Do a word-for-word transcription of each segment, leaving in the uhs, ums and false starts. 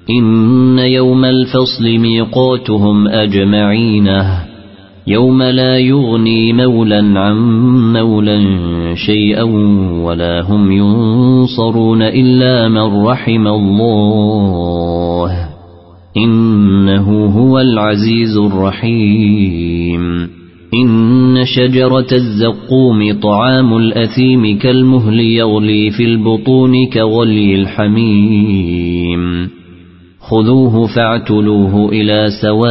إن يوم الفصل ميقاتهم أجمعينه يوم لا يغني مولا عن مولا شيئا ولا هم ينصرون إلا من رحم الله إنه هو العزيز الرحيم إن شجرة الزقوم طعام الأثيم كالمهل يغلي في البطون كغلي الحميم خذوه فاعتلوه إلى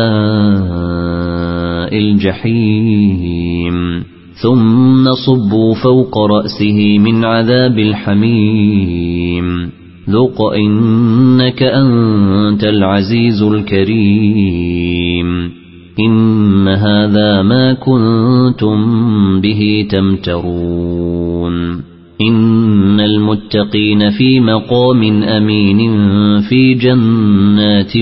سواء الجحيم ثم صبوا فوق رأسه من عذاب الحميم ذق إنك أنت العزيز الكريم إن هذا ما كنتم به تمترون إن المتقين في مقام أمين في جنات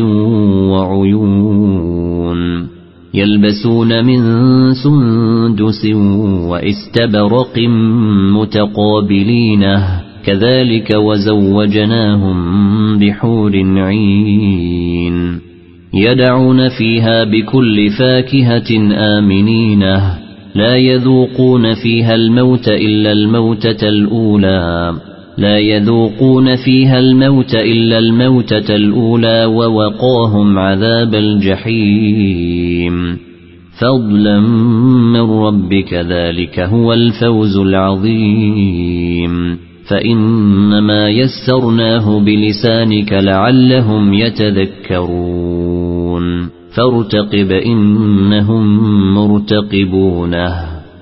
وعيون يلبسون من سندس واستبرق متقابلينه كذلك وزوجناهم بحور عين يدعون فيها بكل فاكهة آمنينه لا يذوقون فيها الموت إلا الموتة الأولى لا يذوقون فيها الموت إلا الموتة الأولى ووقاهم عذاب الجحيم فضلا من ربك ذلك هو الفوز العظيم فإنما يسرناه بلسانك لعلهم يتذكرون فارتقب إنهم مرتقبونه